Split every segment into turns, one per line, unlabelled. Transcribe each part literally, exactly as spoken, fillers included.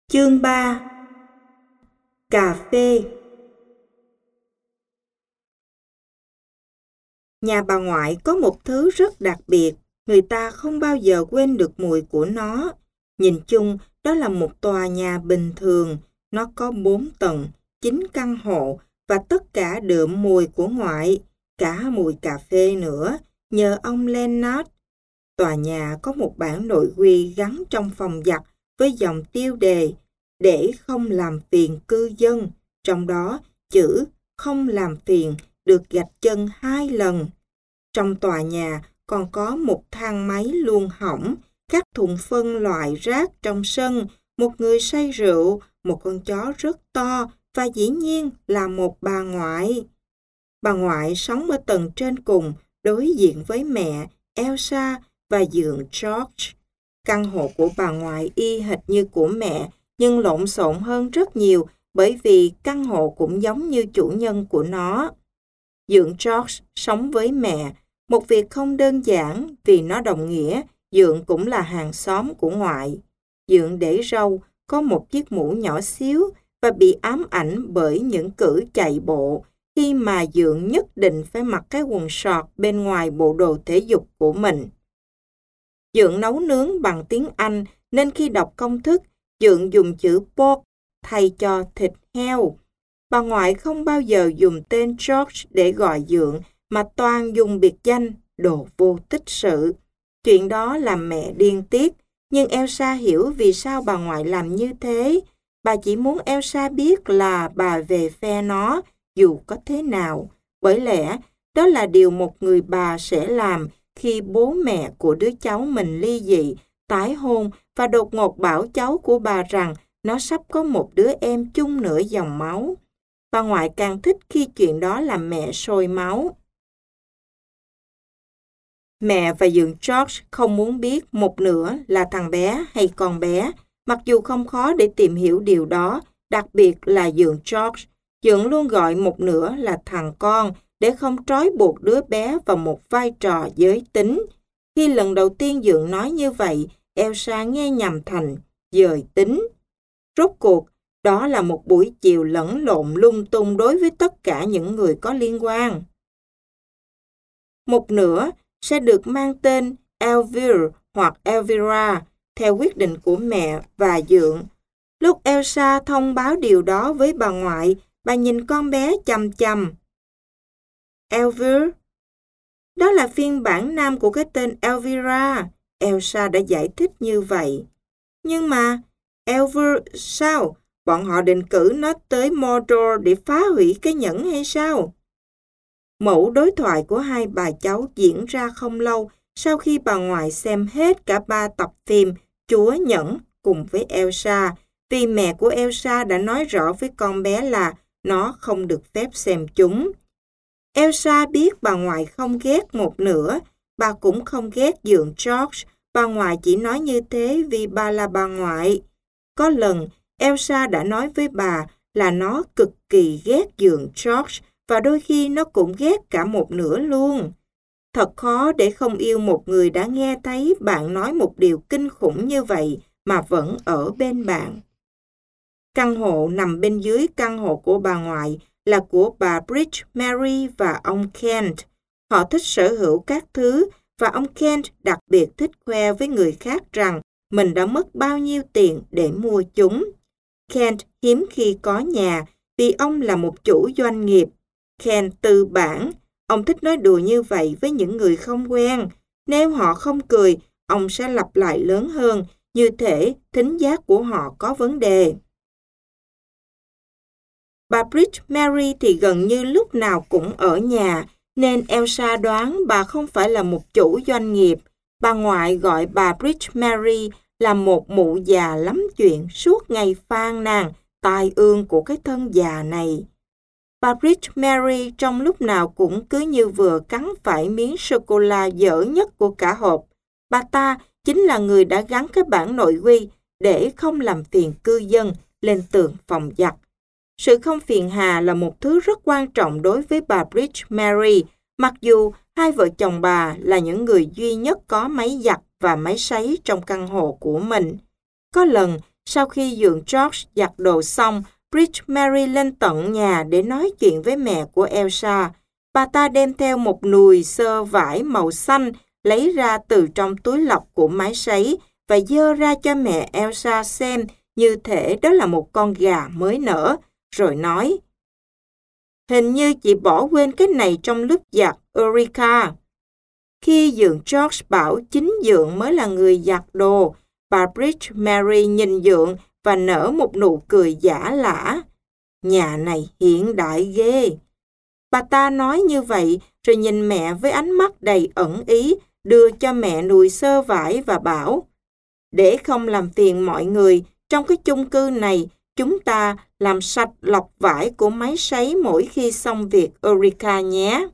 Chương ba. Cà phê. Nhà bà ngoại có một thứ rất đặc biệt, người ta không bao giờ quên được mùi của nó. Nhìn chung, đó là một tòa nhà bình thường, nó có bốn tầng, chín căn hộ và tất cả đượm mùi của ngoại, cả mùi cà phê nữa, nhờ ông Leonard. Tòa nhà có một bảng nội quy gắn trong phòng giặt với dòng tiêu đề để không làm phiền cư dân, trong đó chữ không làm phiền được gạch chân hai lần. Trong tòa nhà còn có một thang máy luôn hỏng, các thùng phân loại rác trong sân, một người say rượu, một con chó rất to và dĩ nhiên là một bà ngoại. Bà ngoại sống ở tầng trên cùng, đối diện với mẹ, Elsa và dượng George. Căn hộ của bà ngoại y hệt như của mẹ, nhưng lộn xộn hơn rất nhiều bởi vì căn hộ cũng giống như chủ nhân của nó. Dượng George sống với mẹ, một việc không đơn giản vì nó đồng nghĩa dượng cũng là hàng xóm của ngoại. Dượng để râu, có một chiếc mũ nhỏ xíu và bị ám ảnh bởi những cử chạy bộ khi mà dượng nhất định phải mặc cái quần sọt bên ngoài bộ đồ thể dục của mình. Dượng nấu nướng bằng tiếng Anh nên khi đọc công thức, dượng dùng chữ pork thay cho thịt heo. Bà ngoại không bao giờ dùng tên George để gọi dượng mà toàn dùng biệt danh đồ vô tích sự. Chuyện đó làm mẹ điên tiết, nhưng Elsa hiểu vì sao bà ngoại làm như thế. Bà chỉ muốn Elsa biết là bà về phe nó dù có thế nào. Bởi lẽ đó là điều một người bà sẽ làm khi bố mẹ của đứa cháu mình ly dị, tái hôn và đột ngột bảo cháu của bà rằng nó sắp có một đứa em chung nửa dòng máu. Bà ngoại càng thích khi chuyện đó làm mẹ sôi máu. Mẹ và dượng George không muốn biết một nửa là thằng bé hay con bé, mặc dù không khó để tìm hiểu điều đó, đặc biệt là dượng George. Dượng luôn gọi một nửa là thằng con để không trói buộc đứa bé vào một vai trò giới tính. Khi lần đầu tiên dượng nói như vậy, Elsa nghe nhầm thành dời tính. Rốt cuộc, đó là một buổi chiều lẫn lộn lung tung đối với tất cả những người có liên quan. Một nửa sẽ được mang tên Elvire hoặc Elvira, theo quyết định của mẹ và dượng. Lúc Elsa thông báo điều đó với bà ngoại, bà nhìn con bé chằm chằm. Elvire? Đó là phiên bản nam của cái tên Elvira, Elsa đã giải thích như vậy. Nhưng mà, Elvire sao? Bọn họ định cử nó tới Mordor để phá hủy cái nhẫn hay sao? Mẫu đối thoại của hai bà cháu diễn ra không lâu sau khi bà ngoại xem hết cả ba tập phim Chúa Nhẫn cùng với Elsa, vì mẹ của Elsa đã nói rõ với con bé là nó không được phép xem chúng. Elsa biết bà ngoại không ghét một nửa, bà cũng không ghét dượng George, bà ngoại chỉ nói như thế vì bà là bà ngoại. Có lần, Elsa đã nói với bà là nó cực kỳ ghét dượng George và đôi khi nó cũng ghét cả một nửa luôn. Thật khó để không yêu một người đã nghe thấy bạn nói một điều kinh khủng như vậy mà vẫn ở bên bạn. Căn hộ nằm bên dưới căn hộ của bà ngoại là của bà Bridge Mary và ông Kent. Họ thích sở hữu các thứ và ông Kent đặc biệt thích khoe với người khác rằng mình đã mất bao nhiêu tiền để mua chúng. Kent hiếm khi có nhà vì ông là một chủ doanh nghiệp. Kent tư bản, ông thích nói đùa như vậy với những người không quen. Nếu họ không cười, ông sẽ lặp lại lớn hơn, như thể thính giác của họ có vấn đề. Bà Bridge Mary thì gần như lúc nào cũng ở nhà, nên Elsa đoán bà không phải là một chủ doanh nghiệp. Bà ngoại gọi bà Bridge Mary là một mụ già lắm chuyện, suốt ngày phàn nàn tai ương của cái thân già này. Bà Bridge Mary trong lúc nào cũng cứ như vừa cắn phải miếng sô-cô-la dở nhất của cả hộp. Bà ta chính là người đã gắn cái bảng nội quy để không làm phiền cư dân lên tường phòng giặt. Sự không phiền hà là một thứ rất quan trọng đối với bà Bridge Mary, mặc dù hai vợ chồng bà là những người duy nhất có máy giặt và máy sấy trong căn hộ của mình. Có lần, Sau khi dượng George giặt đồ xong, Bridge Mary lên tận nhà để nói chuyện với mẹ của Elsa. Bà ta đem theo một nùi xơ vải màu xanh lấy ra từ trong túi lọc của máy sấy và dơ ra cho mẹ Elsa xem như thể đó là một con gà mới nở, rồi nói: "Hình như chị bỏ quên cái này trong lúc giặt, Eureka." Khi dượng George bảo chính dượng mới là người giặt đồ, bà Bridge Mary nhìn dượng và nở một nụ cười giả lả. "Nhà này hiện đại ghê." Bà ta nói như vậy rồi nhìn mẹ với ánh mắt đầy ẩn ý, đưa cho mẹ nùi xơ vải và bảo: "Để không làm phiền mọi người, trong cái chung cư này, chúng ta làm sạch lọc vải của máy sấy mỗi khi xong việc, Eureka nhé."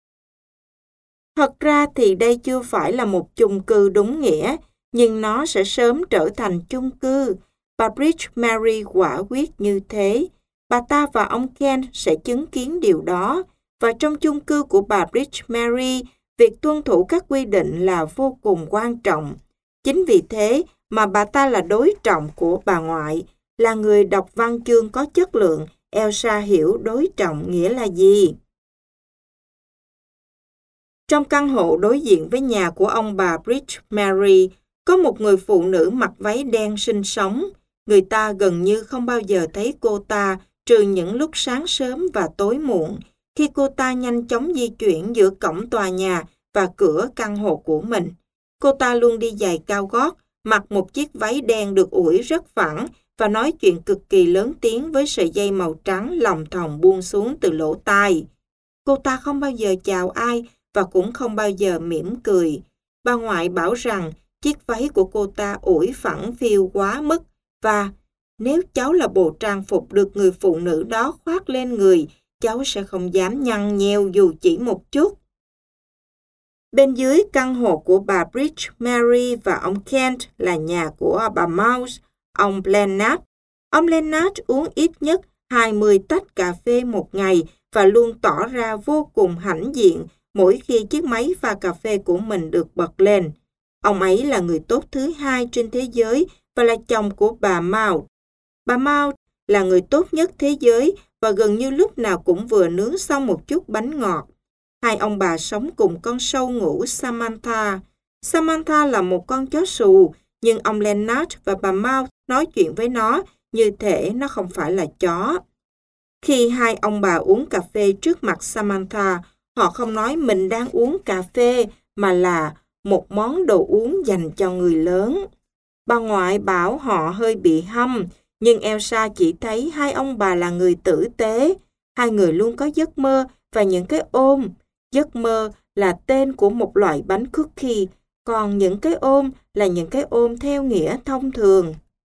Thật ra thì đây chưa phải là một chung cư đúng nghĩa, nhưng nó sẽ sớm trở thành chung cư. Bà Bridge Mary quả quyết như thế. Bà ta và ông Ken sẽ chứng kiến điều đó. Và trong chung cư của bà Bridge Mary, việc tuân thủ các quy định là vô cùng quan trọng. Chính vì thế mà bà ta là đối trọng của bà ngoại, là người đọc văn chương có chất lượng. Elsa hiểu đối trọng nghĩa là gì. Trong căn hộ đối diện với nhà của ông bà Bridge Mary, có một người phụ nữ mặc váy đen sinh sống. Người ta gần như không bao giờ thấy cô ta, trừ những lúc sáng sớm và tối muộn, khi cô ta nhanh chóng di chuyển giữa cổng tòa nhà và cửa căn hộ của mình. Cô ta luôn đi giày cao gót, mặc một chiếc váy đen được ủi rất phẳng và nói chuyện cực kỳ lớn tiếng với sợi dây màu trắng lòng thòng buông xuống từ lỗ tai. Cô ta không bao giờ chào ai và cũng không bao giờ mỉm cười. Bà ngoại bảo rằng chiếc váy của cô ta ủi phẳng phiu quá mức và nếu cháu là bộ trang phục được người phụ nữ đó khoác lên người, cháu sẽ không dám nhăn nheo dù chỉ một chút. Bên dưới căn hộ của bà Bridge Mary và ông Kent là nhà của bà Mouse, ông Blanard. Ông Blanard uống ít nhất hai mươi tách cà phê một ngày và luôn tỏ ra vô cùng hãnh diện mỗi khi chiếc máy pha cà phê của mình được bật lên. Ông ấy là người tốt thứ hai trên thế giới và là chồng của bà Maud. Bà Maud là người tốt nhất thế giới và gần như lúc nào cũng vừa nướng xong một chút bánh ngọt. Hai ông bà sống cùng con sâu ngủ Samantha. Samantha là một con chó xù, nhưng ông Leonard và bà Maud nói chuyện với nó như thể nó không phải là chó. Khi hai ông bà uống cà phê trước mặt Samantha, họ không nói mình đang uống cà phê mà là một món đồ uống dành cho người lớn. Bà ngoại bảo họ hơi bị hâm, nhưng Elsa chỉ thấy hai ông bà là người tử tế. Hai người luôn có giấc mơ và những cái ôm. Giấc mơ là tên của một loại bánh cookie, còn những cái ôm là những cái ôm theo nghĩa thông thường.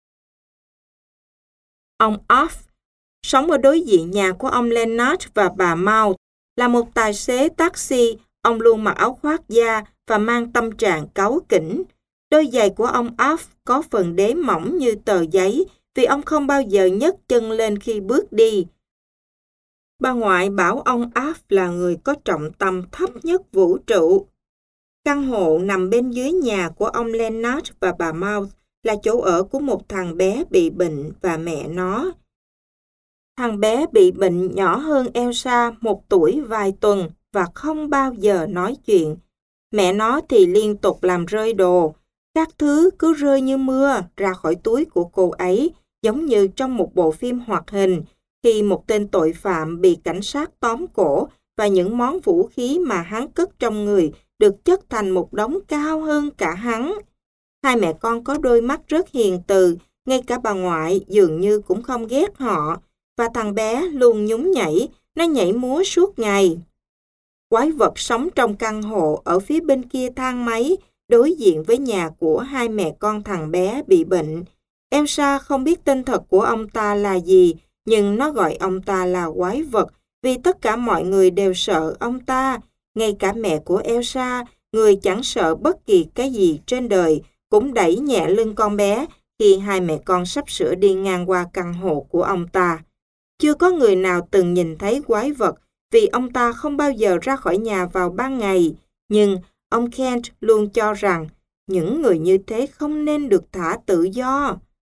Ông Off sống ở đối diện nhà của ông Leonard và bà Maud. Là một tài xế taxi, ông luôn mặc áo khoác da và mang tâm trạng cáu kỉnh. Đôi giày của ông Off có phần đế mỏng như tờ giấy vì ông không bao giờ nhấc chân lên khi bước đi. Bà ngoại bảo ông Off là người có trọng tâm thấp nhất vũ trụ. Căn hộ nằm bên dưới nhà của ông Leonard và bà Maud là chỗ ở của một thằng bé bị bệnh và mẹ nó. Thằng bé bị bệnh nhỏ hơn Elsa một tuổi vài tuần và không bao giờ nói chuyện. Mẹ nó thì liên tục làm rơi đồ. Các thứ cứ rơi như mưa ra khỏi túi của cô ấy, giống như trong một bộ phim hoạt hình, khi một tên tội phạm bị cảnh sát tóm cổ và những món vũ khí mà hắn cất trong người được chất thành một đống cao hơn cả hắn. Hai mẹ con có đôi mắt rất hiền từ, ngay cả bà ngoại dường như cũng không ghét họ, và thằng bé luôn nhún nhảy, nó nhảy múa suốt ngày. Quái vật sống trong căn hộ ở phía bên kia thang máy, đối diện với nhà của hai mẹ con thằng bé bị bệnh. Elsa không biết tên thật của ông ta là gì, nhưng nó gọi ông ta là quái vật vì tất cả mọi người đều sợ ông ta. Ngay cả mẹ của Elsa, người chẳng sợ bất kỳ cái gì trên đời, cũng đẩy nhẹ lưng con bé khi hai mẹ con sắp sửa đi ngang qua căn hộ của ông ta. Chưa có người nào từng nhìn thấy quái vật vì ông ta không bao giờ ra khỏi nhà vào ban ngày, nhưng ông Kent luôn cho rằng những người như thế không nên được thả tự do.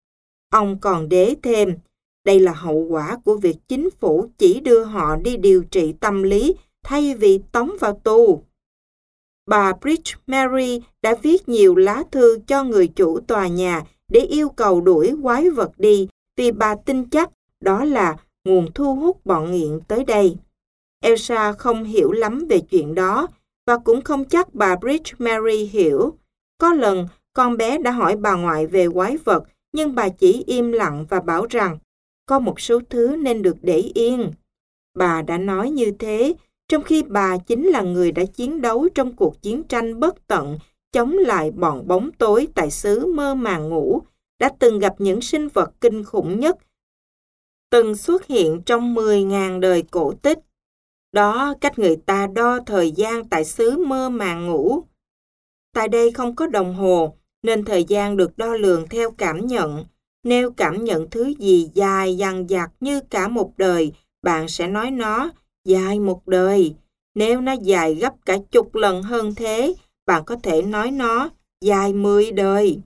Ông còn đế thêm, đây là hậu quả của việc chính phủ chỉ đưa họ đi điều trị tâm lý thay vì tống vào tù. Bà Bridge Mary đã viết nhiều lá thư cho người chủ tòa nhà để yêu cầu đuổi quái vật đi vì bà tin chắc đó là nguồn thu hút bọn nghiện tới đây. Elsa không hiểu lắm về chuyện đó và cũng không chắc bà Bridge Mary hiểu. Có lần con bé đã hỏi bà ngoại về quái vật nhưng bà chỉ im lặng và bảo rằng có một số thứ nên được để yên. Bà đã nói như thế trong khi bà chính là người đã chiến đấu trong cuộc chiến tranh bất tận chống lại bọn bóng tối tại xứ Mơ Màng Ngũ, đã từng gặp những sinh vật kinh khủng nhất từng xuất hiện trong mười nghìn đời cổ tích. Đó cách người ta đo thời gian tại xứ Mơ Màng Ngũ. Tại đây không có đồng hồ, nên thời gian được đo lường theo cảm nhận. Nếu cảm nhận thứ gì dài dằng dặc như cả một đời, bạn sẽ nói nó dài một đời. Nếu nó dài gấp cả chục lần hơn thế, bạn có thể nói nó dài mười đời.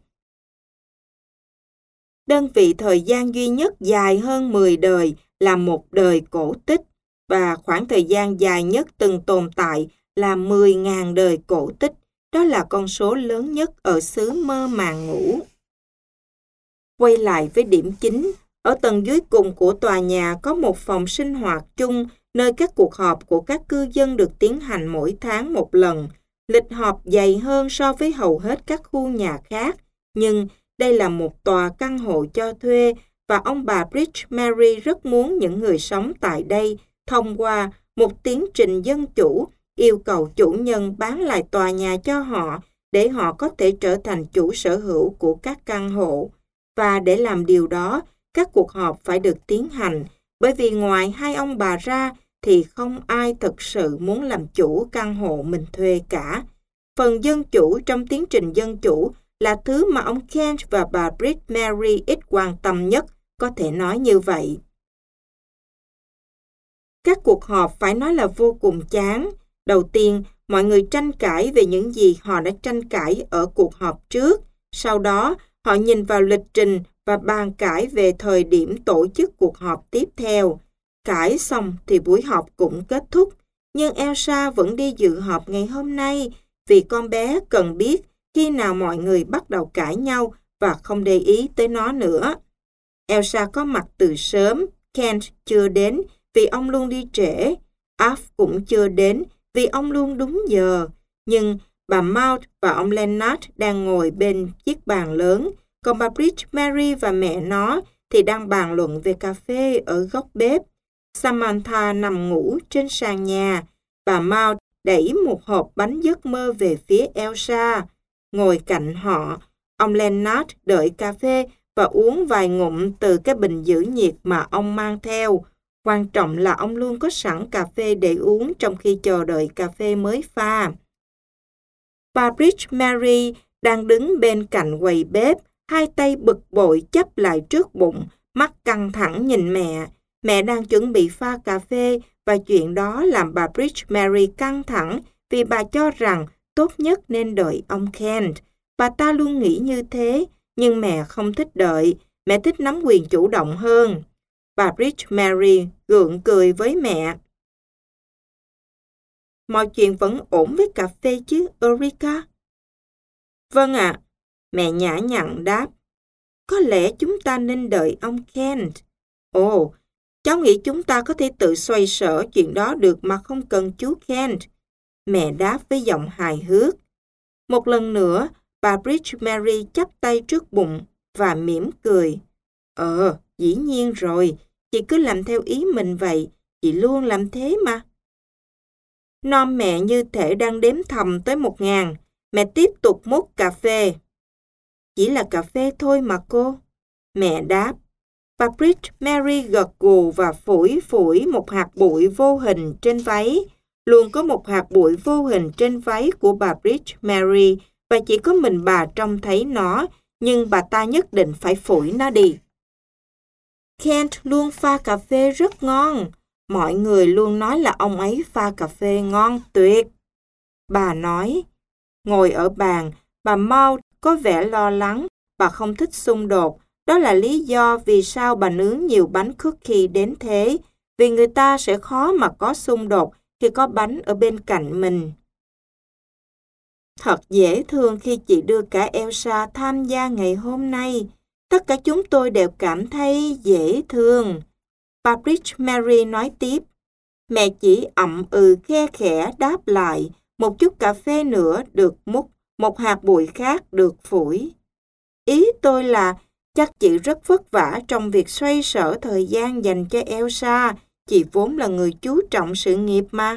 Đơn vị thời gian duy nhất dài hơn mười đời là một đời cổ tích, và khoảng thời gian dài nhất từng tồn tại là mười nghìn đời cổ tích. Đó là con số lớn nhất ở xứ Mơ Màng Ngũ. Quay lại với điểm chính, ở tầng dưới cùng của tòa nhà có một phòng sinh hoạt chung nơi các cuộc họp của các cư dân được tiến hành mỗi tháng một lần. Lịch họp dày hơn so với hầu hết các khu nhà khác, nhưng đây là một tòa căn hộ cho thuê và ông bà Bridge Mary rất muốn những người sống tại đây thông qua một tiến trình dân chủ yêu cầu chủ nhân bán lại tòa nhà cho họ để họ có thể trở thành chủ sở hữu của các căn hộ. Và để làm điều đó, các cuộc họp phải được tiến hành, bởi vì ngoài hai ông bà ra thì không ai thực sự muốn làm chủ căn hộ mình thuê cả. Phần dân chủ trong tiến trình dân chủ là thứ mà ông Kent và bà Bridge Mary ít quan tâm nhất, có thể nói như vậy. Các cuộc họp phải nói là vô cùng chán. Đầu tiên, mọi người tranh cãi về những gì họ đã tranh cãi ở cuộc họp trước. Sau đó, họ nhìn vào lịch trình và bàn cãi về thời điểm tổ chức cuộc họp tiếp theo. Cãi xong thì buổi họp cũng kết thúc. Nhưng Elsa vẫn đi dự họp ngày hôm nay vì con bé cần biết khi nào mọi người bắt đầu cãi nhau và không để ý tới nó nữa. Elsa có mặt từ sớm, Kent chưa đến vì ông luôn đi trễ. Alf cũng chưa đến vì ông luôn đúng giờ. Nhưng bà Maud và ông Leonard đang ngồi bên chiếc bàn lớn, còn bà Bridge Mary và mẹ nó thì đang bàn luận về cà phê ở góc bếp. Samantha nằm ngủ trên sàn nhà. Bà Maud đẩy một hộp bánh giấc mơ về phía Elsa. Ngồi cạnh họ, ông Leonard đợi cà phê và uống vài ngụm từ cái bình giữ nhiệt mà ông mang theo. Quan trọng là ông luôn có sẵn cà phê để uống trong khi chờ đợi cà phê mới pha. Bà Bridge Mary đang đứng bên cạnh quầy bếp, hai tay bực bội chắp lại trước bụng, mắt căng thẳng nhìn mẹ. Mẹ đang chuẩn bị pha cà phê và chuyện đó làm bà Bridge Mary căng thẳng vì bà cho rằng tốt nhất nên đợi ông Kent. Bà ta luôn nghĩ như thế, nhưng mẹ không thích đợi, mẹ thích nắm quyền chủ động hơn. Bà Bridge Mary gượng cười với mẹ. Mọi chuyện vẫn ổn với cà phê chứ, Eureka? Vâng ạ, mẹ nhã nhặn đáp. Có lẽ chúng ta nên đợi ông Kent. Ồ, cháu nghĩ chúng ta có thể tự xoay sở chuyện đó được mà không cần chú Kent. Mẹ đáp với giọng hài hước. Một lần nữa, bà Bridge Mary chắp tay trước bụng và mỉm cười. Ờ, dĩ nhiên rồi, chị cứ làm theo ý mình vậy, chị luôn làm thế mà. Non mẹ như thể đang đếm thầm tới một ngàn, mẹ tiếp tục múc cà phê. Chỉ là cà phê thôi mà cô. Mẹ đáp. Bà Bridge Mary gật gù và phủi phủi một hạt bụi vô hình trên váy. Luôn có một hạt bụi vô hình trên váy của bà Bridge Mary và chỉ có mình bà trông thấy nó, nhưng bà ta nhất định phải phủi nó đi. Kent luôn pha cà phê rất ngon. Mọi người luôn nói là ông ấy pha cà phê ngon tuyệt. Bà nói, ngồi ở bàn, bà Maud có vẻ lo lắng, bà không thích xung đột, Đó là lý do vì sao bà nướng nhiều bánh cookie đến thế, vì người ta sẽ khó mà có xung đột khi có bánh ở bên cạnh mình. Thật dễ thương khi chị đưa cả Elsa tham gia ngày hôm nay. Tất cả chúng tôi đều cảm thấy dễ thương. Bà Bridge Mary nói tiếp. Mẹ chỉ ậm ừ khe khẽ đáp lại, một chút cà phê nữa được múc, một hạt bụi khác được phủi. Ý tôi là chắc chị rất vất vả trong việc xoay sở thời gian dành cho Elsa, chị vốn là người chú trọng sự nghiệp mà.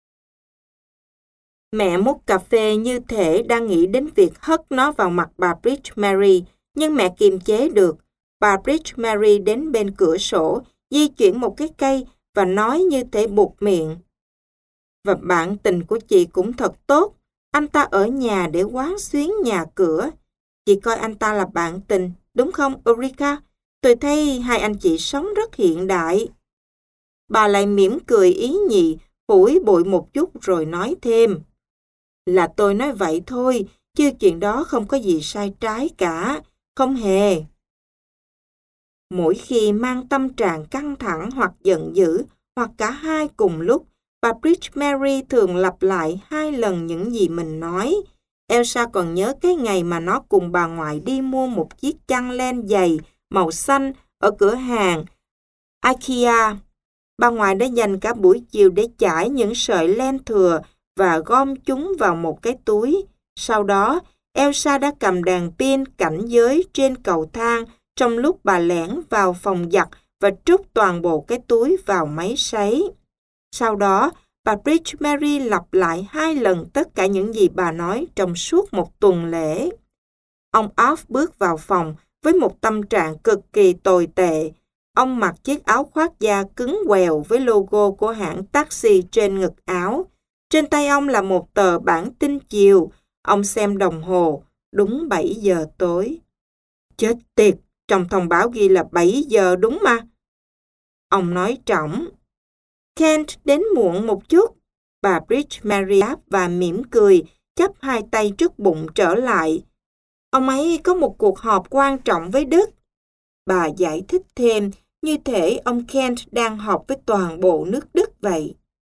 Mẹ múc cà phê như thể đang nghĩ đến việc hất nó vào mặt bà Bridge Mary, nhưng mẹ kiềm chế được. Bà Bridge Mary đến bên cửa sổ, di chuyển một cái cây và nói như thể buột miệng. Và bạn tình của chị cũng thật tốt, anh ta ở nhà để quán xuyến nhà cửa. Chị coi anh ta là bạn tình, đúng không Ulrika? Tôi thấy hai anh chị sống rất hiện đại. Bà lại mỉm cười ý nhị, phủi bụi một chút rồi nói thêm. Là tôi nói vậy thôi, chứ chuyện đó không có gì sai trái cả, không hề. Mỗi khi mang tâm trạng căng thẳng hoặc giận dữ, hoặc cả hai cùng lúc, bà Bridge Mary thường lặp lại hai lần những gì mình nói. Elsa còn nhớ cái ngày mà nó cùng bà ngoại đi mua một chiếc chăn len dày màu xanh ở cửa hàng IKEA. Bà ngoại đã dành cả buổi chiều để chải những sợi len thừa và gom chúng vào một cái túi. Sau đó, Elsa đã cầm đàn pin cảnh giới trên cầu thang trong lúc bà lẻn vào phòng giặt và trút toàn bộ cái túi vào máy sấy. Sau đó, bà Bridge Mary lặp lại hai lần tất cả những gì bà nói trong suốt một tuần lễ. Ông Alf bước vào phòng với một tâm trạng cực kỳ tồi tệ. Ông mặc chiếc áo khoác da cứng quèo với logo của hãng taxi trên ngực áo. Trên tay ông là một tờ bản tin chiều. Ông xem đồng hồ, đúng bảy giờ tối. Chết tiệt, trong thông báo ghi là bảy giờ đúng mà. Ông nói trỏng. Kent đến muộn một chút. Bà Bridge Mary đáp và mỉm cười, chắp hai tay trước bụng trở lại. Ông ấy có một cuộc họp quan trọng với Đức. Bà giải thích thêm, như thể ông Kent đang họp với toàn bộ nước Đức vậy.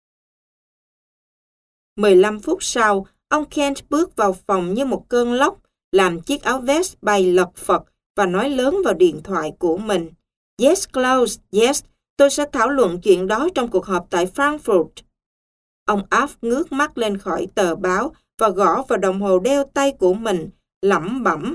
mười lăm phút sau, ông Kent bước vào phòng như một cơn lốc, làm chiếc áo vest bay lật phật và nói lớn vào điện thoại của mình. Yes, Klaus, yes, tôi sẽ thảo luận chuyện đó trong cuộc họp tại Frankfurt. Ông Alf ngước mắt lên khỏi tờ báo và gõ vào đồng hồ đeo tay của mình, lẩm bẩm.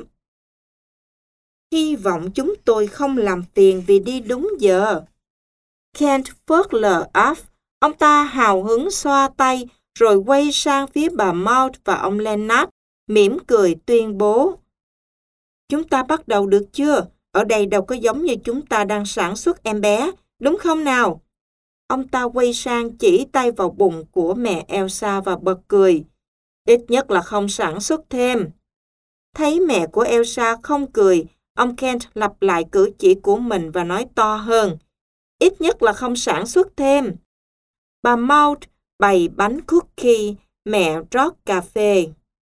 Hy vọng chúng tôi không làm phiền vì đi đúng giờ. Kent phớt lờ Alf, ông ta hào hứng xoa tay, rồi quay sang phía bà Maud và ông Lennart, mỉm cười tuyên bố. Chúng ta bắt đầu được chưa? Ở đây đâu có giống như chúng ta đang sản xuất em bé, đúng không nào? Ông ta quay sang chỉ tay vào bụng của mẹ Elsa và bật cười. Ít nhất là không sản xuất thêm. Thấy mẹ của Elsa không cười, ông Kent lặp lại cử chỉ của mình và nói to hơn. Ít nhất là không sản xuất thêm. Bà Maud bày bánh cookie, mẹ rót cà phê.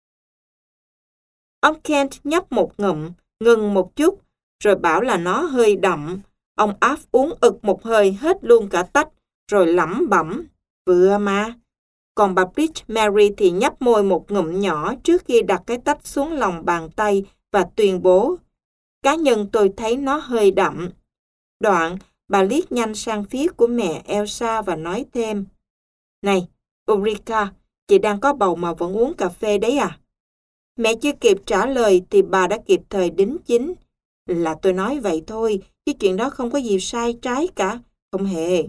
Ông Kent nhấp một ngụm, ngừng một chút, rồi bảo là nó hơi đậm. Ông Alf uống ực một hơi hết luôn cả tách, rồi lẩm bẩm, vừa mà. Còn bà Bridge Mary thì nhấp môi một ngụm nhỏ trước khi đặt cái tách xuống lòng bàn tay và tuyên bố, cá nhân tôi thấy nó hơi đậm. Đoạn, bà liếc nhanh sang phía của mẹ Elsa và nói thêm, này, Ulrika, chị đang có bầu mà vẫn uống cà phê đấy à? Mẹ chưa kịp trả lời thì bà đã kịp thời đính chính. Là tôi nói vậy thôi, chứ chuyện đó không có gì sai trái cả, không hề.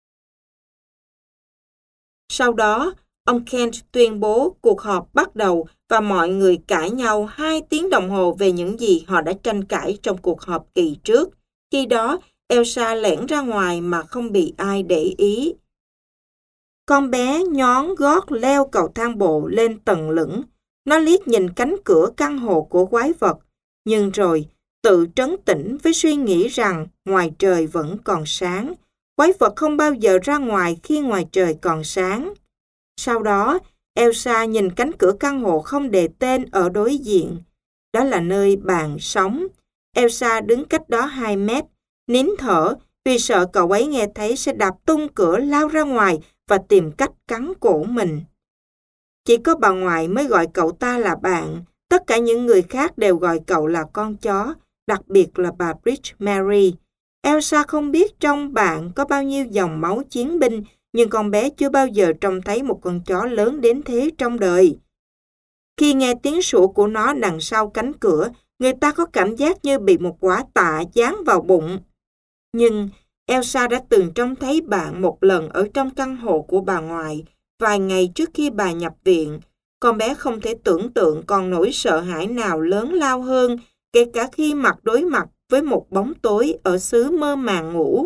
Sau đó, ông Kent tuyên bố cuộc họp bắt đầu và mọi người cãi nhau hai tiếng đồng hồ về những gì họ đã tranh cãi trong cuộc họp kỳ trước. Khi đó, Elsa lẻn ra ngoài mà không bị ai để ý. Con bé nhón gót leo cầu thang bộ lên tầng lửng. Nó liếc nhìn cánh cửa căn hộ của quái vật, nhưng rồi tự trấn tĩnh với suy nghĩ rằng ngoài trời vẫn còn sáng. Quái vật không bao giờ ra ngoài khi ngoài trời còn sáng. Sau đó, Elsa nhìn cánh cửa căn hộ không đề tên ở đối diện. Đó là nơi bạn sống. Elsa đứng cách đó hai mét, nín thở vì sợ cậu ấy nghe thấy sẽ đạp tung cửa lao ra ngoài và tìm cách cắn cổ mình. Chỉ có bà ngoại mới gọi cậu ta là bạn, tất cả những người khác đều gọi cậu là con chó, đặc biệt là bà Bridge Mary. Elsa không biết trong bạn có bao nhiêu dòng máu chiến binh, nhưng con bé chưa bao giờ trông thấy một con chó lớn đến thế trong đời. Khi nghe tiếng sủa của nó đằng sau cánh cửa, người ta có cảm giác như bị một quả tạ giáng vào bụng. Nhưng Elsa đã từng trông thấy bạn một lần ở trong căn hộ của bà ngoại, vài ngày trước khi bà nhập viện. Con bé không thể tưởng tượng còn nỗi sợ hãi nào lớn lao hơn, kể cả khi mặt đối mặt với một bóng tối ở xứ mơ màng ngủ.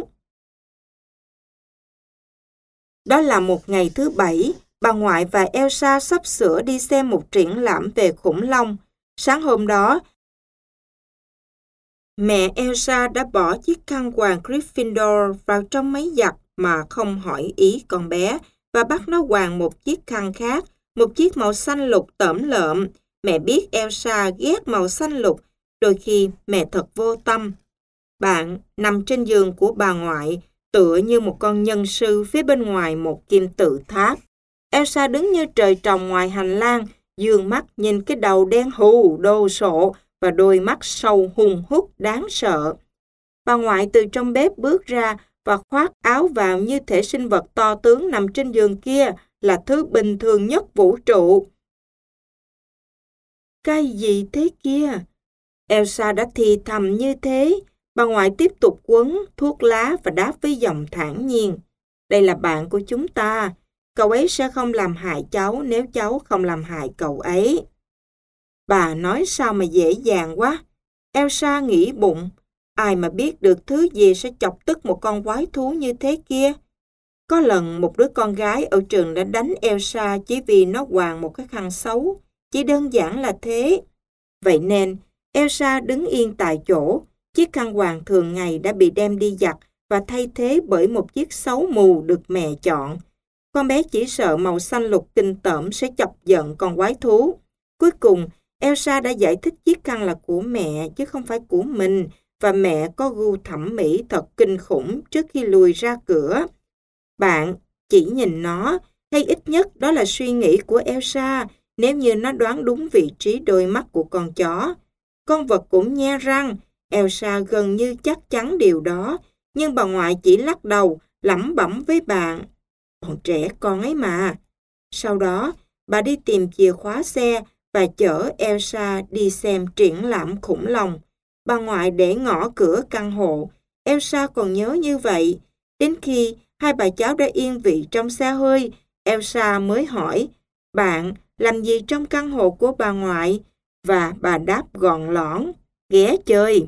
Đó là một ngày thứ bảy, bà ngoại và Elsa sắp sửa đi xem một triển lãm về khủng long. Sáng hôm đó, mẹ Elsa đã bỏ chiếc khăn quàng Gryffindor vào trong máy giặt mà không hỏi ý con bé và bắt nó quàng một chiếc khăn khác, một chiếc màu xanh lục tởm lợm. Mẹ biết Elsa ghét màu xanh lục, đôi khi mẹ thật vô tâm. Bạn nằm trên giường của bà ngoại, tựa như một con nhân sư phía bên ngoài một kim tự tháp. Elsa đứng như trời trồng ngoài hành lang, dương mắt nhìn cái đầu đen hù đồ sộ và đôi mắt sâu hùng hút đáng sợ. Bà ngoại từ trong bếp bước ra và khoác áo vào như thể sinh vật to tướng nằm trên giường kia là thứ bình thường nhất vũ trụ. Cái gì thế kia? Elsa đã thì thầm như thế. Bà ngoại tiếp tục quấn thuốc lá và đáp với giọng thản nhiên. Đây là bạn của chúng ta. Cậu ấy sẽ không làm hại cháu nếu cháu không làm hại cậu ấy. Bà nói sao mà dễ dàng quá. Elsa nghĩ bụng. Ai mà biết được thứ gì sẽ chọc tức một con quái thú như thế kia. Có lần một đứa con gái ở trường đã đánh Elsa chỉ vì nó quàng một cái khăn xấu. Chỉ đơn giản là thế. Vậy nên, Elsa đứng yên tại chỗ. Chiếc khăn quàng thường ngày đã bị đem đi giặt và thay thế bởi một chiếc sấu mù được mẹ chọn. Con bé chỉ sợ màu xanh lục kinh tởm sẽ chọc giận con quái thú. Cuối cùng, Elsa đã giải thích chiếc khăn là của mẹ chứ không phải của mình, và mẹ có gu thẩm mỹ thật kinh khủng trước khi lùi ra cửa. Bạn chỉ nhìn nó, hay ít nhất đó là suy nghĩ của Elsa nếu như nó đoán đúng vị trí đôi mắt của con chó. Con vật cũng nhe răng, Elsa gần như chắc chắn điều đó, nhưng bà ngoại chỉ lắc đầu, lẩm bẩm với bạn. Còn trẻ con ấy mà. Sau đó, bà đi tìm chìa khóa xe và chở Elsa đi xem triển lãm khủng long. Bà ngoại để ngõ cửa căn hộ. Elsa còn nhớ như vậy. Đến khi hai bà cháu đã yên vị trong xe hơi, Elsa mới hỏi, bạn làm gì trong căn hộ của bà ngoại? Và bà đáp gọn lõn, ghé chơi.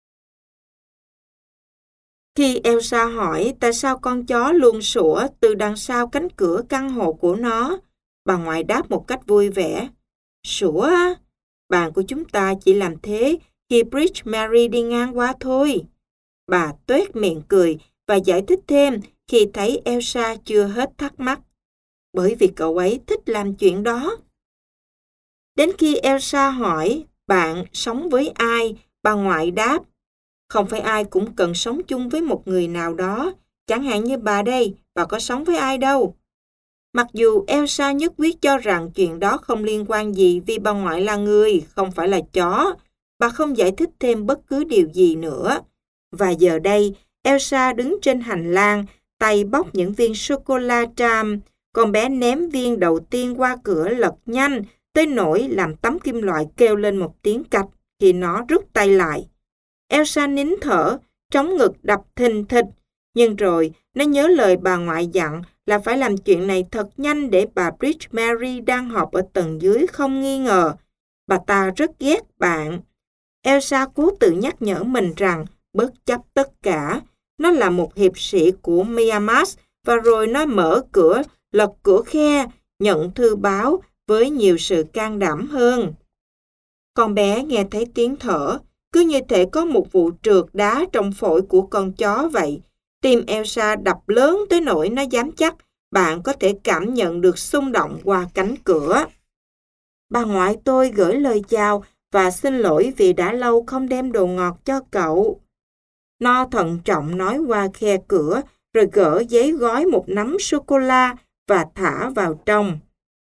Khi Elsa hỏi tại sao con chó luôn sủa từ đằng sau cánh cửa căn hộ của nó, bà ngoại đáp một cách vui vẻ. Sủa á? Bạn của chúng ta chỉ làm thế khi Bridge Mary đi ngang qua thôi. Bà tuét miệng cười và giải thích thêm khi thấy Elsa chưa hết thắc mắc. Bởi vì cậu ấy thích làm chuyện đó. Đến khi Elsa hỏi, bạn sống với ai? Bà ngoại đáp, không phải ai cũng cần sống chung với một người nào đó. Chẳng hạn như bà đây, bà có sống với ai đâu. Mặc dù Elsa nhất quyết cho rằng chuyện đó không liên quan gì vì bà ngoại là người, không phải là chó. Bà không giải thích thêm bất cứ điều gì nữa. Và giờ đây, Elsa đứng trên hành lang, tay bóc những viên sô-cô-la tram. Con bé ném viên đầu tiên qua cửa lật nhanh, tới nỗi làm tấm kim loại kêu lên một tiếng cạch khi nó rút tay lại. Elsa nín thở, trống ngực đập thình thịch. Nhưng rồi, nó nhớ lời bà ngoại dặn là phải làm chuyện này thật nhanh để bà Bridge Mary đang họp ở tầng dưới không nghi ngờ. Bà ta rất ghét bạn. Elsa cố tự nhắc nhở mình rằng, bất chấp tất cả, nó là một hiệp sĩ của Miamas, và rồi nó mở cửa, lật cửa khe, nhận thư báo với nhiều sự can đảm hơn. Con bé nghe thấy tiếng thở, cứ như thể có một vụ trượt đá trong phổi của con chó vậy. Tim Elsa đập lớn tới nỗi nó dám chắc bạn có thể cảm nhận được xung động qua cánh cửa. Bà ngoại tôi gửi lời chào và xin lỗi vì đã lâu không đem đồ ngọt cho cậu. Nó thận trọng nói qua khe cửa, rồi gỡ giấy gói một nắm sô-cô-la và thả vào trong.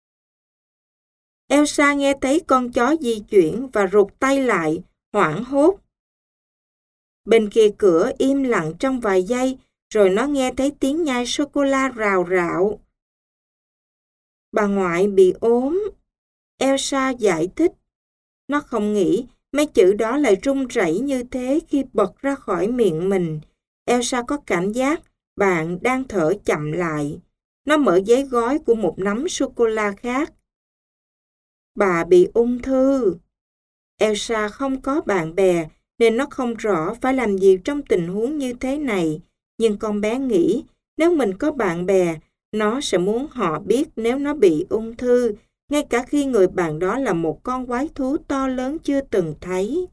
Elsa nghe thấy con chó di chuyển và rụt tay lại, hoảng hốt. Bên kia cửa im lặng trong vài giây, rồi nó nghe thấy tiếng nhai sô-cô-la rào rạo. Bà ngoại bị ốm, Elsa giải thích. Nó không nghĩ mấy chữ đó lại run rẩy như thế khi bật ra khỏi miệng mình. Elsa có cảm giác bạn đang thở chậm lại. Nó mở giấy gói của một nắm sô-cô-la khác. Bà bị ung thư. Elsa không có bạn bè nên nó không rõ phải làm gì trong tình huống như thế này. Nhưng con bé nghĩ nếu mình có bạn bè, nó sẽ muốn họ biết nếu nó bị ung thư, ngay cả khi người bạn đó là một con quái thú to lớn chưa từng thấy.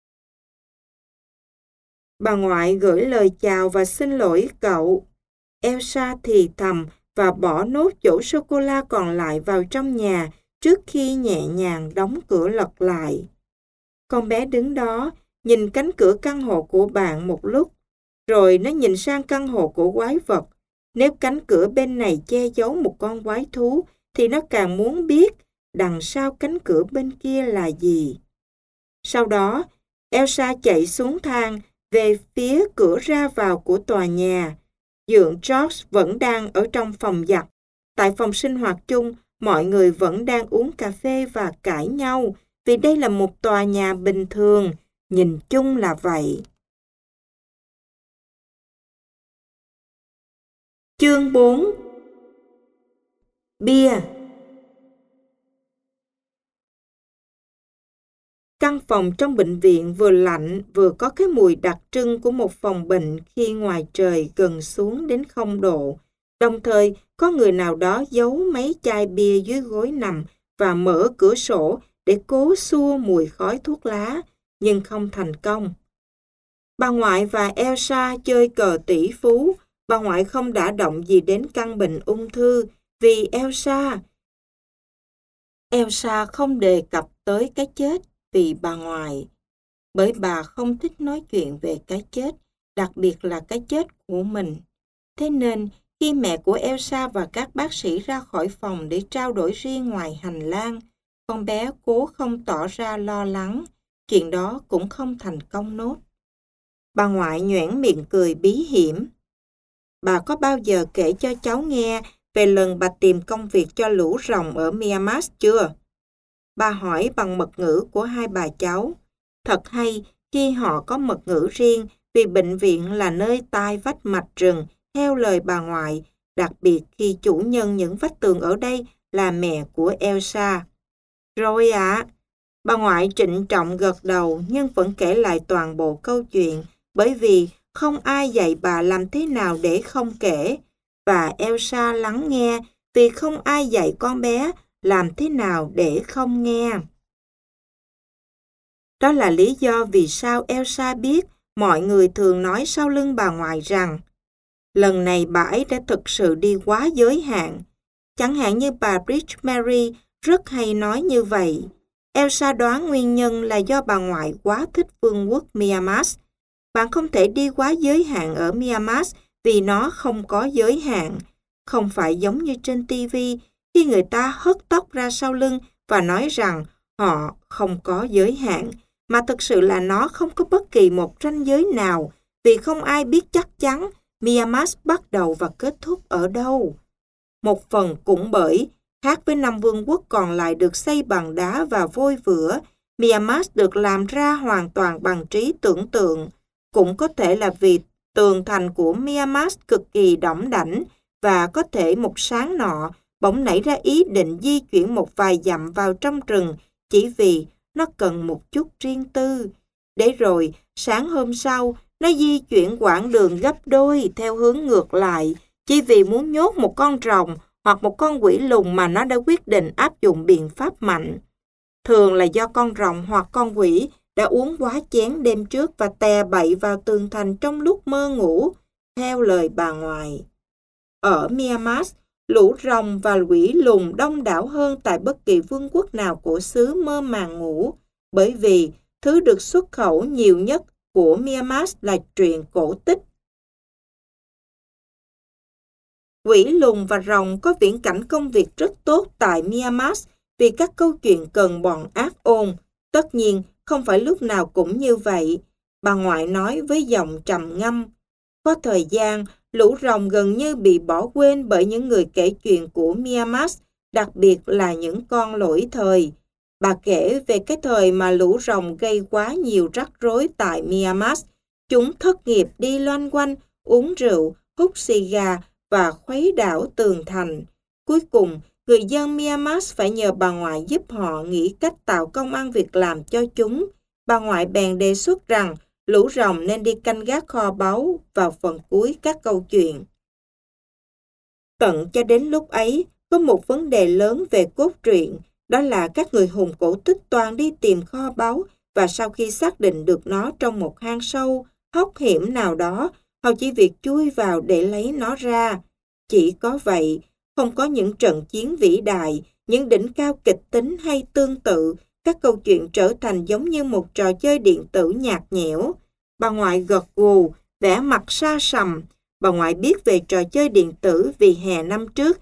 Bà ngoại gửi lời chào và xin lỗi cậu. Elsa thì thầm và bỏ nốt chỗ sô-cô-la còn lại vào trong nhà trước khi nhẹ nhàng đóng cửa lật lại. Con bé đứng đó, nhìn cánh cửa căn hộ của bạn một lúc, rồi nó nhìn sang căn hộ của quái vật. Nếu cánh cửa bên này che giấu một con quái thú, thì nó càng muốn biết đằng sau cánh cửa bên kia là gì. Sau đó, Elsa chạy xuống thang về phía cửa ra vào của tòa nhà. Dượng George vẫn đang ở trong phòng giặt. Tại phòng sinh hoạt chung, mọi người vẫn đang uống cà phê và cãi nhau, vì đây là một tòa nhà bình thường, nhìn chung là vậy. Chương bốn. Bia. Căn phòng trong bệnh viện vừa lạnh vừa có cái mùi đặc trưng của một phòng bệnh khi ngoài trời gần xuống đến không độ. Đồng thời, có người nào đó giấu mấy chai bia dưới gối nằm và mở cửa sổ để cố xua mùi khói thuốc lá, nhưng không thành công. Bà ngoại và Elsa chơi cờ tỷ phú. Bà ngoại không đả động gì đến căn bệnh ung thư vì Elsa. Elsa không đề cập tới cái chết vì bà ngoại, bởi bà không thích nói chuyện về cái chết, đặc biệt là cái chết của mình. Thế nên, khi mẹ của Elsa và các bác sĩ ra khỏi phòng để trao đổi riêng ngoài hành lang, con bé cố không tỏ ra lo lắng, chuyện đó cũng không thành công nốt. Bà ngoại nhoẻn miệng cười bí hiểm. Bà có bao giờ kể cho cháu nghe về lần bà tìm công việc cho lũ rồng ở Myanmar chưa? Bà hỏi bằng mật ngữ của hai bà cháu. Thật hay khi họ có mật ngữ riêng vì bệnh viện là nơi tai vách mạch rừng, theo lời bà ngoại, đặc biệt khi chủ nhân những vách tường ở đây là mẹ của Elsa. Rồi ạ, à, bà ngoại trịnh trọng gật đầu nhưng vẫn kể lại toàn bộ câu chuyện, bởi vì không ai dạy bà làm thế nào để không kể, và Elsa lắng nghe vì không ai dạy con bé làm thế nào để không nghe. Đó là lý do vì sao Elsa biết mọi người thường nói sau lưng bà ngoại rằng lần này bà ấy đã thực sự đi quá giới hạn. Chẳng hạn như bà Bridge Mary rất hay nói như vậy. Elsa đoán nguyên nhân là do bà ngoại quá thích vương quốc Myanmar. Bạn không thể đi quá giới hạn ở Myanmar vì nó không có giới hạn. Không phải giống như trên ti vi khi người ta hất tóc ra sau lưng và nói rằng họ không có giới hạn, mà thực sự là nó không có bất kỳ một ranh giới nào vì không ai biết chắc chắn Myanmar bắt đầu và kết thúc ở đâu. Một phần cũng bởi, khác với năm vương quốc còn lại được xây bằng đá và vôi vữa, Myanmar được làm ra hoàn toàn bằng trí tưởng tượng. Cũng có thể là vì tường thành của Myanmar cực kỳ đỏng đảnh và có thể một sáng nọ bỗng nảy ra ý định di chuyển một vài dặm vào trong rừng chỉ vì nó cần một chút riêng tư. Để rồi sáng hôm sau nó di chuyển quãng đường gấp đôi theo hướng ngược lại chỉ vì muốn nhốt một con rồng hoặc một con quỷ lùn mà nó đã quyết định áp dụng biện pháp mạnh. Thường là do con rồng hoặc con quỷ đã uống quá chén đêm trước và tè bậy vào tường thành trong lúc mơ ngủ, theo lời bà ngoại. Ở Myanmar, lũ rồng và quỷ lùn đông đảo hơn tại bất kỳ vương quốc nào của xứ mơ màng ngủ, bởi vì thứ được xuất khẩu nhiều nhất của Myanmar là truyện cổ tích. Quỷ lùn và rồng có viễn cảnh công việc rất tốt tại Myanmar vì các câu chuyện cần bọn ác ôn. Tất nhiên, không phải lúc nào cũng như vậy. Bà ngoại nói với giọng trầm ngâm. Có thời gian, lũ rồng gần như bị bỏ quên bởi những người kể chuyện của Myanmar, đặc biệt là những con lỗi thời. Bà kể về cái thời mà lũ rồng gây quá nhiều rắc rối tại Myanmar. Chúng thất nghiệp đi loanh quanh, uống rượu, hút xì gà và khuấy đảo tường thành. Cuối cùng, người dân Myanmar phải nhờ bà ngoại giúp họ nghĩ cách tạo công ăn việc làm cho chúng. Bà ngoại bèn đề xuất rằng lũ rồng nên đi canh gác kho báu vào phần cuối các câu chuyện. Tận cho đến lúc ấy, có một vấn đề lớn về cốt truyện, đó là các người hùng cổ tích toàn đi tìm kho báu và sau khi xác định được nó trong một hang sâu, hốc hiểm nào đó, họ chỉ việc chui vào để lấy nó ra. Chỉ có vậy, không có những trận chiến vĩ đại, những đỉnh cao kịch tính hay tương tự, các câu chuyện trở thành giống như một trò chơi điện tử nhạt nhẽo. Bà ngoại gật gù, vẻ mặt sa sầm. Bà ngoại biết về trò chơi điện tử vì hè năm trước,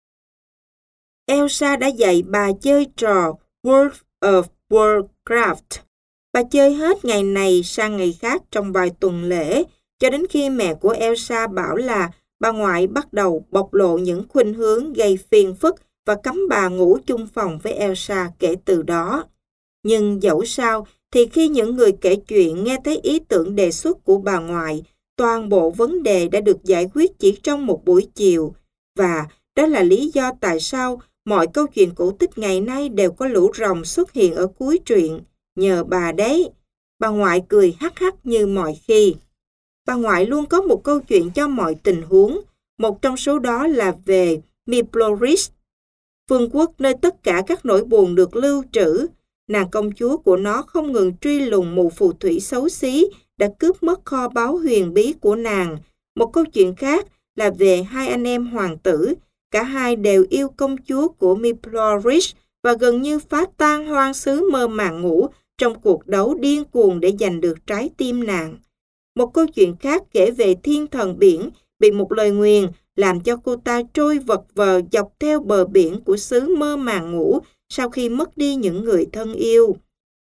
Elsa đã dạy bà chơi trò World of Warcraft. Bà chơi hết ngày này sang ngày khác trong vài tuần lễ, cho đến khi mẹ của Elsa bảo là bà ngoại bắt đầu bộc lộ những khuynh hướng gây phiền phức và cấm bà ngủ chung phòng với Elsa kể từ đó. Nhưng dẫu sao thì khi những người kể chuyện nghe thấy ý tưởng đề xuất của bà ngoại, toàn bộ vấn đề đã được giải quyết chỉ trong một buổi chiều. Và đó là lý do tại sao mọi câu chuyện cổ tích ngày nay đều có lũ rồng xuất hiện ở cuối truyện. Nhờ bà đấy. Bà ngoại cười hắc hắc như mọi khi. Bà ngoại luôn có một câu chuyện cho mọi tình huống. Một trong số đó là về Miploris, vương quốc nơi tất cả các nỗi buồn được lưu trữ. Nàng công chúa của nó không ngừng truy lùng mụ phù thủy xấu xí đã cướp mất kho báu huyền bí của nàng. Một câu chuyện khác là về hai anh em hoàng tử. Cả hai đều yêu công chúa của Miploris và gần như phá tan hoang xứ mơ màng ngủ trong cuộc đấu điên cuồng để giành được trái tim nàng. Một câu chuyện khác kể về thiên thần biển bị một lời nguyền làm cho cô ta trôi vật vờ dọc theo bờ biển của xứ mơ màng ngủ sau khi mất đi những người thân yêu.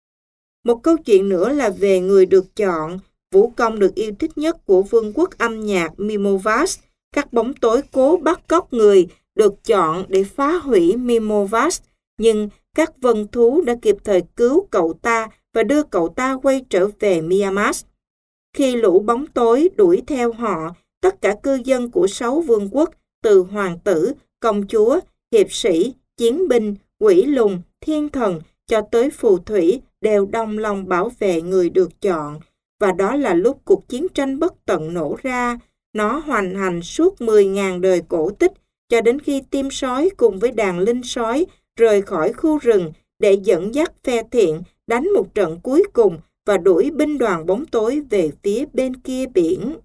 Một câu chuyện nữa là về người được chọn, vũ công được yêu thích nhất của vương quốc âm nhạc Mimovas. Các bóng tối cố bắt cóc người được chọn để phá hủy Mimovas, nhưng các vân thú đã kịp thời cứu cậu ta và đưa cậu ta quay trở về Myanmar. Khi lũ bóng tối đuổi theo họ, tất cả cư dân của sáu vương quốc, từ hoàng tử, công chúa, hiệp sĩ, chiến binh, quỷ lùn, thiên thần cho tới phù thủy đều đồng lòng bảo vệ người được chọn. Và đó là lúc cuộc chiến tranh bất tận nổ ra. Nó hoành hành suốt mười nghìn đời cổ tích cho đến khi tim sói cùng với đàn linh sói rời khỏi khu rừng để dẫn dắt phe thiện đánh một trận cuối cùng và đuổi binh đoàn bóng tối về phía bên kia biển.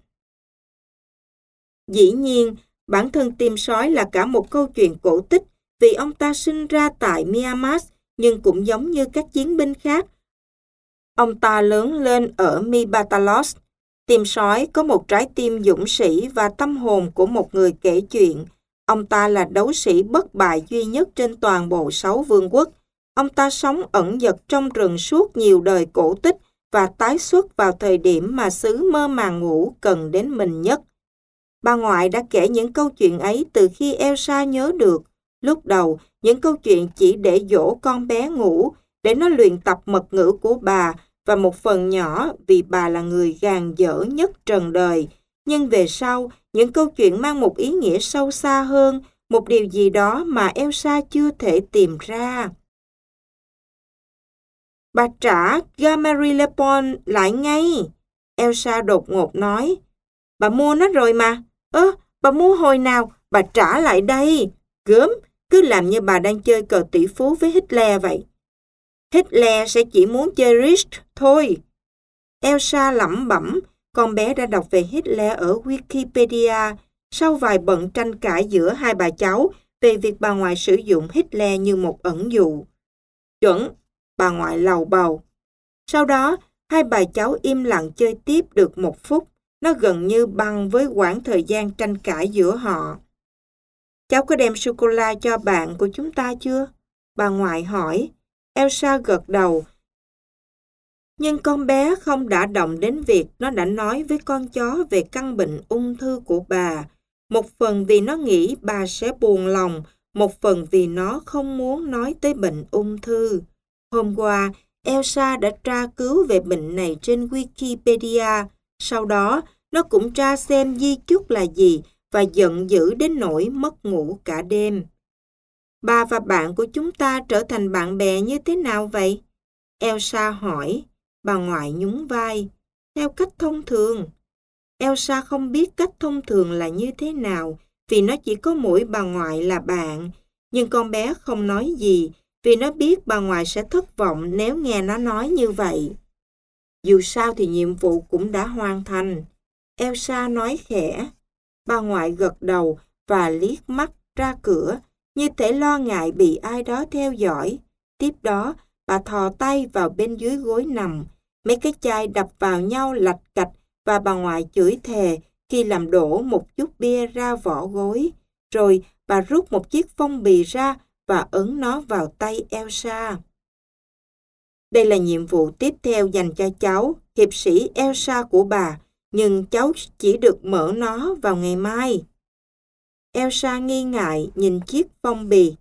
Dĩ nhiên, bản thân tim sói là cả một câu chuyện cổ tích vì ông ta sinh ra tại Myanmar, nhưng cũng giống như các chiến binh khác. Ông ta lớn lên ở Mibatalos. Tim sói có một trái tim dũng sĩ và tâm hồn của một người kể chuyện. Ông ta là đấu sĩ bất bại duy nhất trên toàn bộ sáu vương quốc. Ông ta sống ẩn dật trong rừng suốt nhiều đời cổ tích và tái xuất vào thời điểm mà xứ mơ màng ngủ cần đến mình nhất. Bà ngoại đã kể những câu chuyện ấy từ khi Elsa nhớ được. Lúc đầu, những câu chuyện chỉ để dỗ con bé ngủ, để nó luyện tập mật ngữ của bà, và một phần nhỏ vì bà là người gàn dở nhất trần đời. Nhưng về sau, những câu chuyện mang một ý nghĩa sâu xa hơn, một điều gì đó mà Elsa chưa thể tìm ra. Bà trả Gamerilepon lại ngay. Elsa đột ngột nói. Bà mua nó rồi mà. Ơ, bà mua hồi nào? Bà trả lại đây. Gớm, cứ làm như bà đang chơi cờ tỷ phú với Hitler vậy. Hitler sẽ chỉ muốn chơi Risk thôi. Elsa lẩm bẩm, con bé đã đọc về Hitler ở Wikipedia sau vài bận tranh cãi giữa hai bà cháu về việc bà ngoại sử dụng Hitler như một ẩn dụ. Chuẩn, bà ngoại lầu bầu, Sau đó, hai bà cháu im lặng chơi tiếp được một phút. Nó gần như bằng với quãng thời gian tranh cãi giữa họ. Cháu có đem sô-cô-la cho bạn của chúng ta chưa? Bà ngoại hỏi. Elsa gật đầu. Nhưng con bé không đã động đến việc nó đã nói với con chó về căn bệnh ung thư của bà. Một phần vì nó nghĩ bà sẽ buồn lòng, một phần vì nó không muốn nói tới bệnh ung thư. Hôm qua, Elsa đã tra cứu về bệnh này trên Wikipedia. Sau đó, nó cũng tra xem di chúc là gì và giận dữ đến nỗi mất ngủ cả đêm. Bà và bạn của chúng ta trở thành bạn bè như thế nào vậy? Elsa hỏi. Bà ngoại nhún vai. Theo cách thông thường. Elsa không biết cách thông thường là như thế nào vì nó chỉ có mỗi bà ngoại là bạn. Nhưng con bé không nói gì vì nó biết bà ngoại sẽ thất vọng nếu nghe nó nói như vậy. Dù sao thì nhiệm vụ cũng đã hoàn thành. Elsa nói khẽ. Bà ngoại gật đầu và liếc mắt ra cửa, như thể lo ngại bị ai đó theo dõi. Tiếp đó, bà thò tay vào bên dưới gối nằm. Mấy cái chai đập vào nhau lạch cạch và bà ngoại chửi thề khi làm đổ một chút bia ra vỏ gối. Rồi bà rút một chiếc phong bì ra và ấn nó vào tay Elsa. Đây là nhiệm vụ tiếp theo dành cho cháu, hiệp sĩ Elsa của bà, nhưng cháu chỉ được mở nó vào ngày mai. Elsa nghi ngại nhìn chiếc phong bì.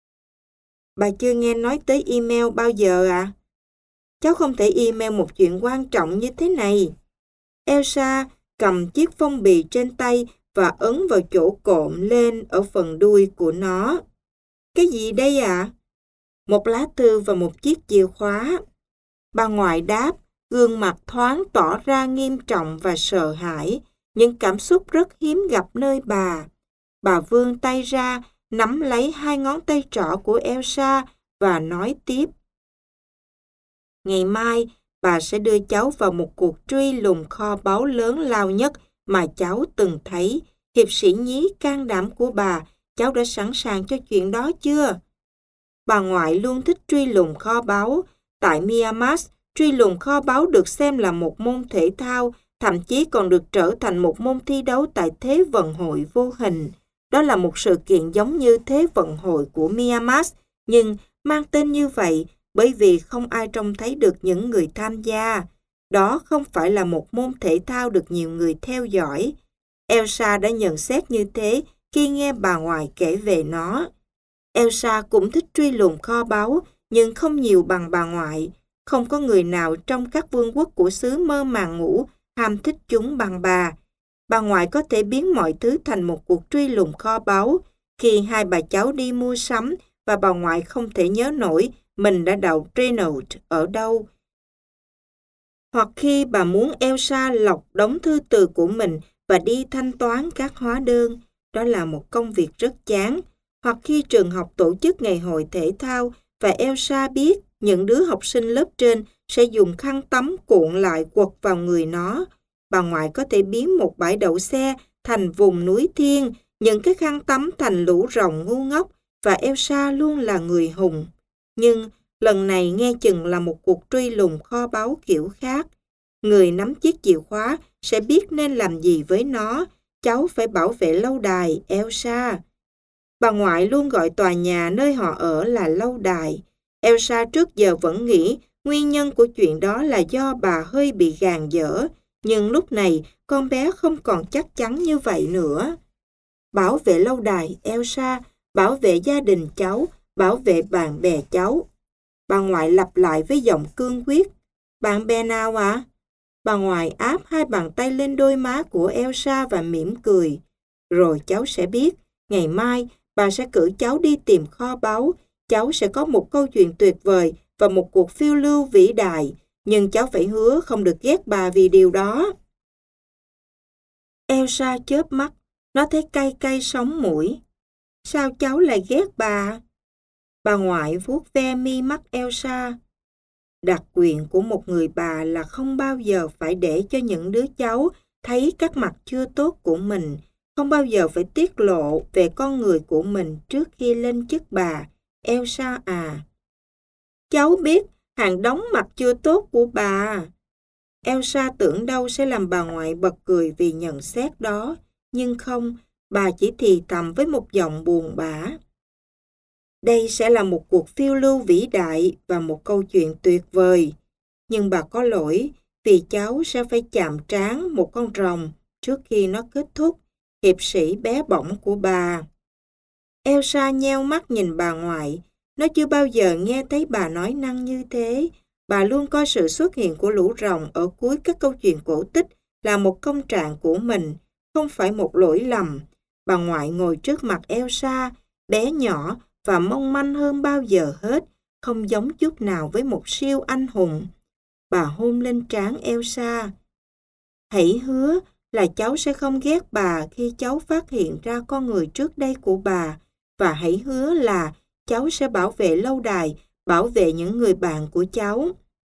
Bà chưa nghe nói tới email bao giờ à? Cháu không thể email một chuyện quan trọng như thế này. Elsa cầm chiếc phong bì trên tay và ấn vào chỗ cộm lên ở phần đuôi của nó. Cái gì đây ạ? À? Một lá thư và một chiếc chìa khóa. Bà ngoại đáp, gương mặt thoáng tỏ ra nghiêm trọng và sợ hãi, những cảm xúc rất hiếm gặp nơi bà. Bà vươn tay ra, nắm lấy hai ngón tay trỏ của Elsa và nói tiếp. Ngày mai, bà sẽ đưa cháu vào một cuộc truy lùng kho báu lớn lao nhất mà cháu từng thấy. Hiệp sĩ nhí can đảm của bà, cháu đã sẵn sàng cho chuyện đó chưa? Bà ngoại luôn thích truy lùng kho báu. Tại Myanmar, truy lùng kho báu được xem là một môn thể thao, thậm chí còn được trở thành một môn thi đấu tại Thế vận hội vô hình. Đó là một sự kiện giống như Thế vận hội của Myanmar, nhưng mang tên như vậy bởi vì không ai trông thấy được những người tham gia. Đó không phải là một môn thể thao được nhiều người theo dõi. Elsa đã nhận xét như thế khi nghe bà ngoại kể về nó. Elsa cũng thích truy lùng kho báu, nhưng không nhiều bằng bà ngoại. Không có người nào trong các vương quốc của xứ mơ màng ngủ ham thích chúng bằng bà. Bà ngoại có thể biến mọi thứ thành một cuộc truy lùng kho báu. Khi hai bà cháu đi mua sắm và bà ngoại không thể nhớ nổi mình đã đậu Renault ở đâu. Hoặc khi bà muốn Elsa lọc đống thư từ của mình và đi thanh toán các hóa đơn, đó là một công việc rất chán. Hoặc khi trường học tổ chức ngày hội thể thao và Elsa biết những đứa học sinh lớp trên sẽ dùng khăn tắm cuộn lại quật vào người nó. Bà ngoại có thể biến một bãi đậu xe thành vùng núi thiên, những cái khăn tắm thành lũ rồng ngu ngốc và Elsa luôn là người hùng. Nhưng lần này nghe chừng là một cuộc truy lùng kho báu kiểu khác. Người nắm chiếc chìa khóa sẽ biết nên làm gì với nó. Cháu phải bảo vệ lâu đài, Elsa. Bà ngoại luôn gọi tòa nhà nơi họ ở là lâu đài. Elsa trước giờ vẫn nghĩ nguyên nhân của chuyện đó là do bà hơi bị gàn dở. Nhưng lúc này con bé không còn chắc chắn như vậy nữa. Bảo vệ lâu đài, Elsa, bảo vệ gia đình cháu, bảo vệ bạn bè cháu. Bà ngoại lặp lại với giọng cương quyết. Bạn bè nào ạ? À? Bà ngoại áp hai bàn tay lên đôi má của Elsa và mỉm cười. Rồi cháu sẽ biết, ngày mai bà sẽ cử cháu đi tìm kho báu. Cháu sẽ có một câu chuyện tuyệt vời và một cuộc phiêu lưu vĩ đại. Nhưng cháu phải hứa không được ghét bà vì điều đó. Elsa chớp mắt, nó thấy cay cay sống mũi. Sao cháu lại ghét bà? Bà ngoại vuốt ve mi mắt Elsa. Đặc quyền của một người bà là không bao giờ phải để cho những đứa cháu thấy các mặt chưa tốt của mình, không bao giờ phải tiết lộ về con người của mình trước khi lên chức bà. Elsa à. Cháu biết hàng đóng mặt chưa tốt của bà. Elsa tưởng đâu sẽ làm bà ngoại bật cười vì nhận xét đó, nhưng không, bà chỉ thì thầm với một giọng buồn bã. Đây sẽ là một cuộc phiêu lưu vĩ đại và một câu chuyện tuyệt vời. Nhưng bà có lỗi vì cháu sẽ phải chạm trán một con rồng trước khi nó kết thúc, hiệp sĩ bé bỏng của bà. Elsa nheo mắt nhìn bà ngoại. Nó chưa bao giờ nghe thấy bà nói năng như thế. Bà luôn coi sự xuất hiện của lũ rồng ở cuối các câu chuyện cổ tích là một công trạng của mình, không phải một lỗi lầm. Bà ngoại ngồi trước mặt Elsa, bé nhỏ và mong manh hơn bao giờ hết, không giống chút nào với một siêu anh hùng. Bà hôn lên trán Elsa. Hãy hứa là cháu sẽ không ghét bà khi cháu phát hiện ra con người trước đây của bà, và hãy hứa là cháu sẽ bảo vệ lâu đài, bảo vệ những người bạn của cháu.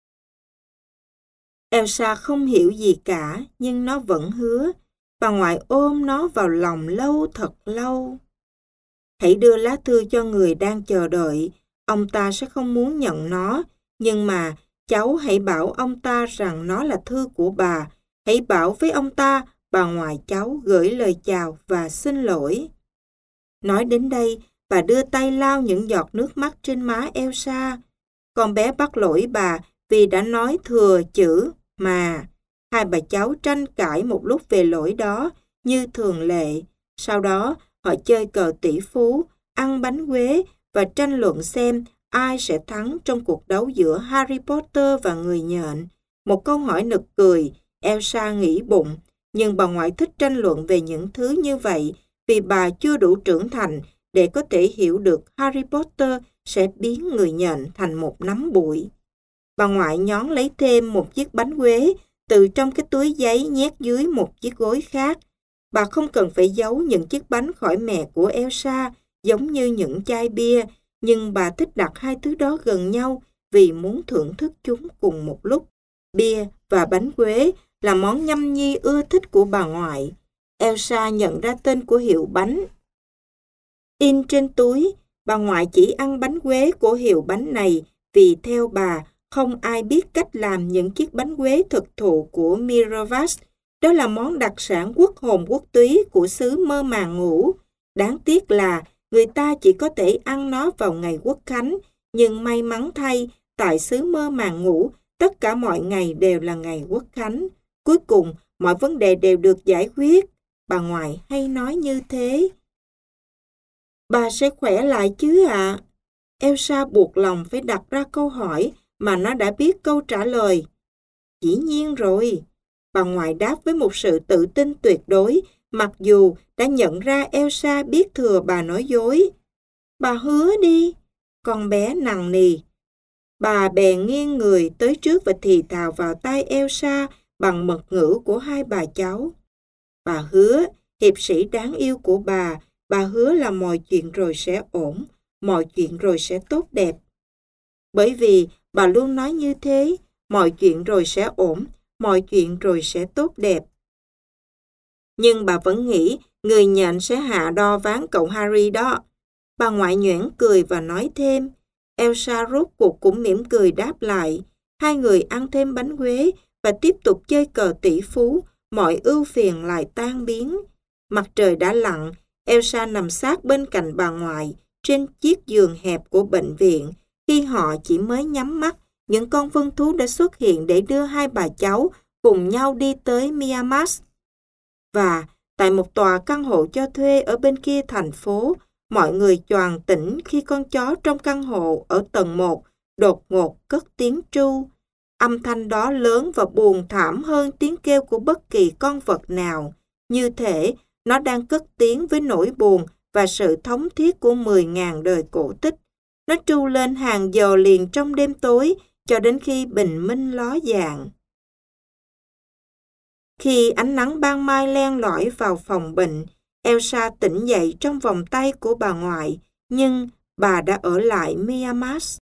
Elsa không hiểu gì cả, nhưng nó vẫn hứa. Bà ngoại ôm nó vào lòng lâu thật lâu. Hãy đưa lá thư cho người đang chờ đợi. Ông ta sẽ không muốn nhận nó, nhưng mà cháu hãy bảo ông ta rằng nó là thư của bà. Hãy bảo với ông ta bà ngoại cháu gửi lời chào và xin lỗi. Nói đến đây, bà đưa tay lau những giọt nước mắt trên má Elsa. Con bé bắt lỗi bà vì đã nói thừa chữ mà. Hai bà cháu tranh cãi một lúc về lỗi đó, như thường lệ. Sau đó, họ chơi cờ tỷ phú, ăn bánh quế và tranh luận xem ai sẽ thắng trong cuộc đấu giữa Harry Potter và người nhện. Một câu hỏi nực cười, Elsa nghĩ bụng, nhưng bà ngoại thích tranh luận về những thứ như vậy vì bà chưa đủ trưởng thành để có thể hiểu được Harry Potter sẽ biến người nhện thành một nắm bụi. Bà ngoại nhón lấy thêm một chiếc bánh quế từ trong cái túi giấy nhét dưới một chiếc gối khác. Bà không cần phải giấu những chiếc bánh khỏi mẹ của Elsa giống như những chai bia, nhưng bà thích đặt hai thứ đó gần nhau vì muốn thưởng thức chúng cùng một lúc. Bia và bánh quế là món nhâm nhi ưa thích của bà ngoại. Elsa nhận ra tên của hiệu bánh. In trên túi, bà ngoại chỉ ăn bánh quế của hiệu bánh này vì theo bà, không ai biết cách làm những chiếc bánh quế thực thụ của Miravas. Đó là món đặc sản quốc hồn quốc túy của xứ Mơ Màng Ngũ. Đáng tiếc là người ta chỉ có thể ăn nó vào ngày Quốc Khánh, nhưng may mắn thay, tại xứ Mơ Màng Ngũ, tất cả mọi ngày đều là ngày Quốc Khánh. Cuối cùng, mọi vấn đề đều được giải quyết. Bà ngoại hay nói như thế. Bà sẽ khỏe lại chứ ạ? À? Elsa buộc lòng phải đặt ra câu hỏi mà nó đã biết câu trả lời. Dĩ nhiên rồi. Bà ngoại đáp với một sự tự tin tuyệt đối, mặc dù đã nhận ra Elsa biết thừa bà nói dối. Bà hứa đi. Con bé nằng nì. Bà bèn nghiêng người tới trước và thì thào vào tai Elsa bằng mật ngữ của hai bà cháu. Bà hứa, hiệp sĩ đáng yêu của bà, bà hứa là mọi chuyện rồi sẽ ổn, mọi chuyện rồi sẽ tốt đẹp. Bởi vì bà luôn nói như thế, mọi chuyện rồi sẽ ổn, mọi chuyện rồi sẽ tốt đẹp. Nhưng bà vẫn nghĩ người nhện sẽ hạ đo ván cậu Harry đó. Bà ngoại nhoẻn cười và nói thêm. Elsa rốt cuộc cũng mỉm cười đáp lại. Hai người ăn thêm bánh quế và tiếp tục chơi cờ tỷ phú, mọi ưu phiền lại tan biến. Mặt trời đã lặn, Elsa nằm sát bên cạnh bà ngoại trên chiếc giường hẹp của bệnh viện. Khi họ chỉ mới nhắm mắt, những con vân thú đã xuất hiện để đưa hai bà cháu cùng nhau đi tới Miamas. Và tại một tòa căn hộ cho thuê ở bên kia thành phố, mọi người choàng tỉnh khi con chó trong căn hộ ở tầng một đột ngột cất tiếng tru. Âm thanh đó lớn và buồn thảm hơn tiếng kêu của bất kỳ con vật nào. Như thể nó đang cất tiếng với nỗi buồn và sự thống thiết của mười ngàn đời cổ tích. Nó tru lên hàng giờ liền trong đêm tối cho đến khi bình minh ló dạng. Khi ánh nắng ban mai len lỏi vào phòng bệnh, Elsa tỉnh dậy trong vòng tay của bà ngoại, nhưng bà đã ở lại Miamas.